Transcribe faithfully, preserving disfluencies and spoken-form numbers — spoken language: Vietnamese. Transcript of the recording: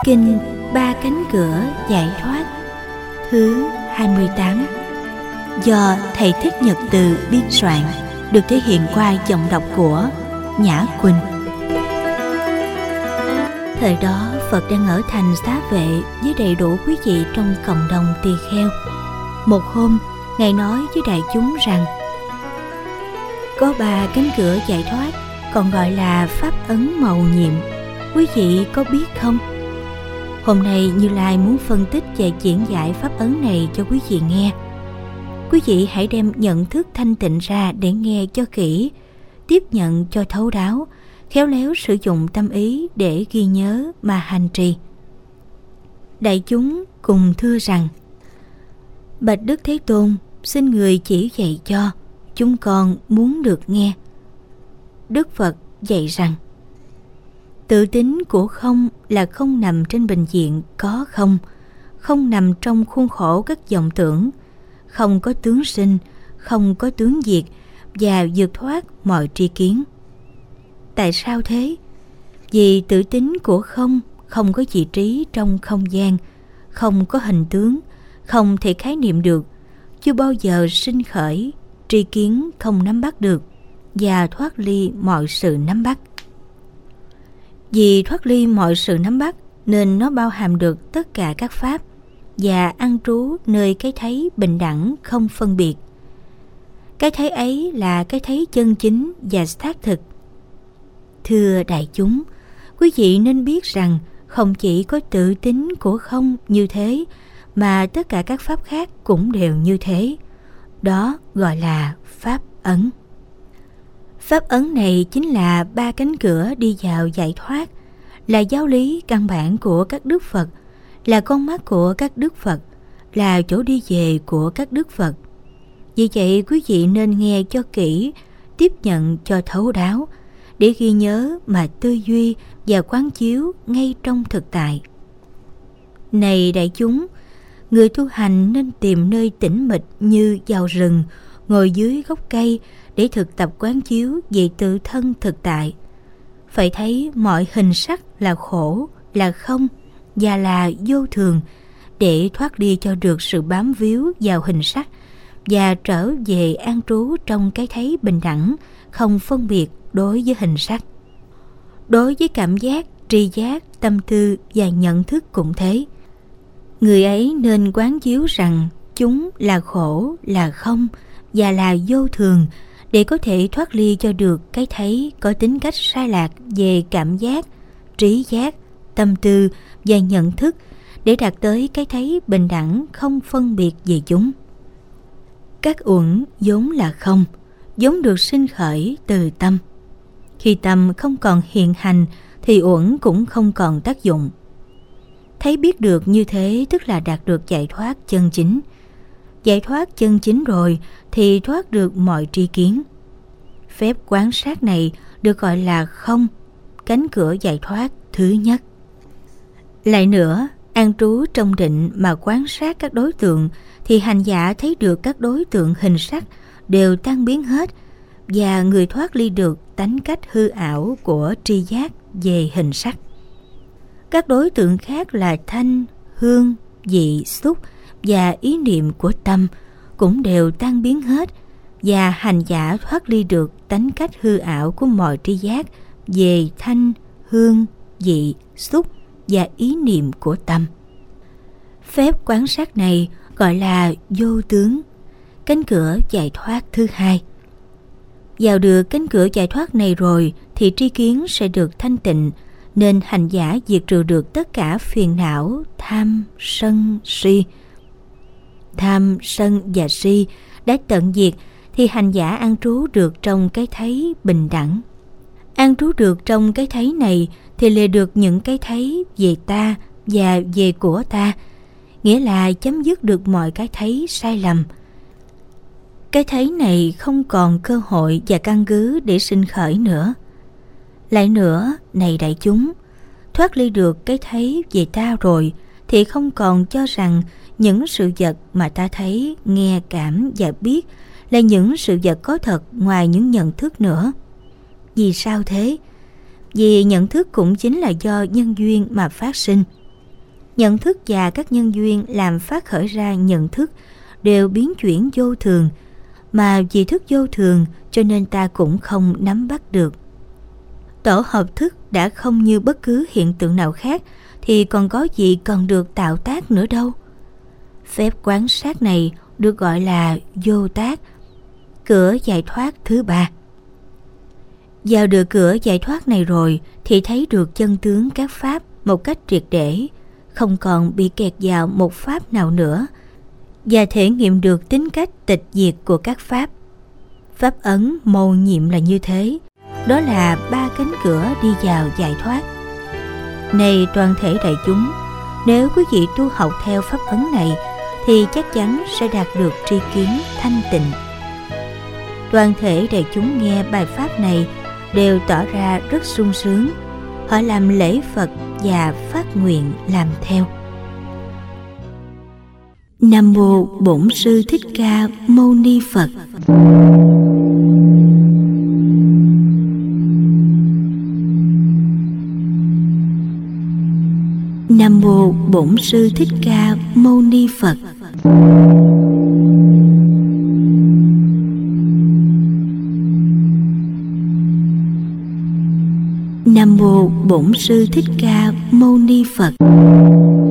Kinh Ba Cánh Cửa Giải Thoát thứ hai mươi tám, do thầy Thích Nhật Từ biên soạn, được thể hiện qua giọng đọc của Nhã Quỳnh. Thời đó Phật đang ở thành Xá Vệ với đầy đủ quý vị trong cộng đồng tỳ kheo. Một hôm, Ngài nói với đại chúng rằng có ba cánh cửa giải thoát, còn gọi là pháp ấn mầu nhiệm. Quý vị có biết không? Hôm nay Như Lai muốn phân tích và diễn giải pháp ấn này cho quý vị nghe. Quý vị hãy đem nhận thức thanh tịnh ra để nghe cho kỹ, tiếp nhận cho thấu đáo, khéo léo sử dụng tâm ý để ghi nhớ mà hành trì. Đại chúng cùng thưa rằng: Bạch Đức Thế Tôn, xin người chỉ dạy cho, chúng con muốn được nghe. Đức Phật dạy rằng: tự tính của không là không nằm trên bình diện có không, không nằm trong khuôn khổ các vọng tưởng, không có tướng sinh, không có tướng diệt, và vượt thoát mọi tri kiến. Tại sao thế? Vì tự tính của không không có vị trí trong không gian, không có hình tướng, không thể khái niệm được, chưa bao giờ sinh khởi, tri kiến không nắm bắt được, và thoát ly mọi sự nắm bắt. Vì thoát ly mọi sự nắm bắt nên nó bao hàm được tất cả các pháp và an trú nơi cái thấy bình đẳng không phân biệt. Cái thấy ấy là cái thấy chân chính và xác thực. Thưa đại chúng, quý vị nên biết rằng không chỉ có tự tính của không như thế, mà tất cả các pháp khác cũng đều như thế. Đó gọi là pháp ấn. Pháp ấn này chính là ba cánh cửa đi vào giải thoát, là giáo lý căn bản của các đức Phật, là con mắt của các đức Phật, là chỗ đi về của các đức Phật. Vì vậy quý vị nên nghe cho kỹ, tiếp nhận cho thấu đáo, để ghi nhớ mà tư duy và quán chiếu ngay trong thực tại. Này đại chúng, người tu hành nên tìm nơi tĩnh mịch như vào rừng, ngồi dưới gốc cây để thực tập quán chiếu về tự thân thực tại. Phải thấy mọi hình sắc là khổ, là không và là vô thường, để thoát đi cho được sự bám víu vào hình sắc và trở về an trú trong cái thấy bình đẳng, không phân biệt đối với hình sắc. Đối với cảm giác, tri giác, tâm tư và nhận thức cũng thế. Người ấy nên quán chiếu rằng chúng là khổ, là không và là vô thường, để có thể thoát ly cho được cái thấy có tính cách sai lạc về cảm giác, trí giác, tâm tư và nhận thức, để đạt tới cái thấy bình đẳng không phân biệt về chúng. Các uẩn vốn là không, vốn được sinh khởi từ tâm. Khi tâm không còn hiện hành thì uẩn cũng không còn tác dụng. Thấy biết được như thế tức là đạt được giải thoát chân chính. Giải thoát chân chính rồi thì thoát được mọi tri kiến. Phép quán sát này được gọi là không, cánh cửa giải thoát thứ nhất. Lại nữa, an trú trong định mà quán sát các đối tượng thì hành giả thấy được các đối tượng hình sắc đều tan biến hết, và người thoát ly được tánh cách hư ảo của tri giác về hình sắc. Các đối tượng khác là thanh, hương, vị, xúc và ý niệm của tâm cũng đều tan biến hết, và hành giả thoát ly được tánh cách hư ảo của mọi tri giác về thanh, hương, vị, xúc và ý niệm của tâm. Phép quán sát này gọi là vô tướng, cánh cửa giải thoát thứ hai. Vào được cánh cửa giải thoát này rồi thì tri kiến sẽ được thanh tịnh, nên hành giả diệt trừ được tất cả phiền não tham, sân, si. Tham, sân và si đã tận diệt thì hành giả an trú được trong cái thấy bình đẳng. An trú được trong cái thấy này thì lìa được những cái thấy về ta và về của ta, nghĩa là chấm dứt được mọi cái thấy sai lầm. Cái thấy này không còn cơ hội và căn cứ để sinh khởi nữa. Lại nữa, này đại chúng, thoát ly được cái thấy về ta rồi thì không còn cho rằng những sự vật mà ta thấy, nghe, cảm và biết là những sự vật có thật ngoài những nhận thức nữa. Vì sao thế? Vì nhận thức cũng chính là do nhân duyên mà phát sinh. Nhận thức và các nhân duyên làm phát khởi ra nhận thức đều biến chuyển vô thường, mà vì thức vô thường cho nên ta cũng không nắm bắt được. Tổ hợp thức đã không như bất cứ hiện tượng nào khác thì còn có gì cần được tạo tác nữa đâu. Phép quan sát này được gọi là vô tác, cửa giải thoát thứ ba. Vào được cửa giải thoát này rồi thì thấy được chân tướng các pháp một cách triệt để, không còn bị kẹt vào một pháp nào nữa, và thể nghiệm được tính cách tịch diệt của các pháp. Pháp ấn mầu nhiệm là như thế, đó là ba cánh cửa đi vào giải thoát. Này toàn thể đại chúng, nếu quý vị tu học theo pháp ấn này thì chắc chắn sẽ đạt được tri kiến thanh tịnh. Toàn thể đại chúng nghe bài pháp này đều tỏ ra rất sung sướng. Họ làm lễ Phật và phát nguyện làm theo. Nam mô Bổn Sư Thích Ca Mâu Ni Phật. Nam mô Bổn Sư Thích Ca Mâu Ni Phật. Nam mô Bổn Sư Thích Ca Mâu Ni Phật.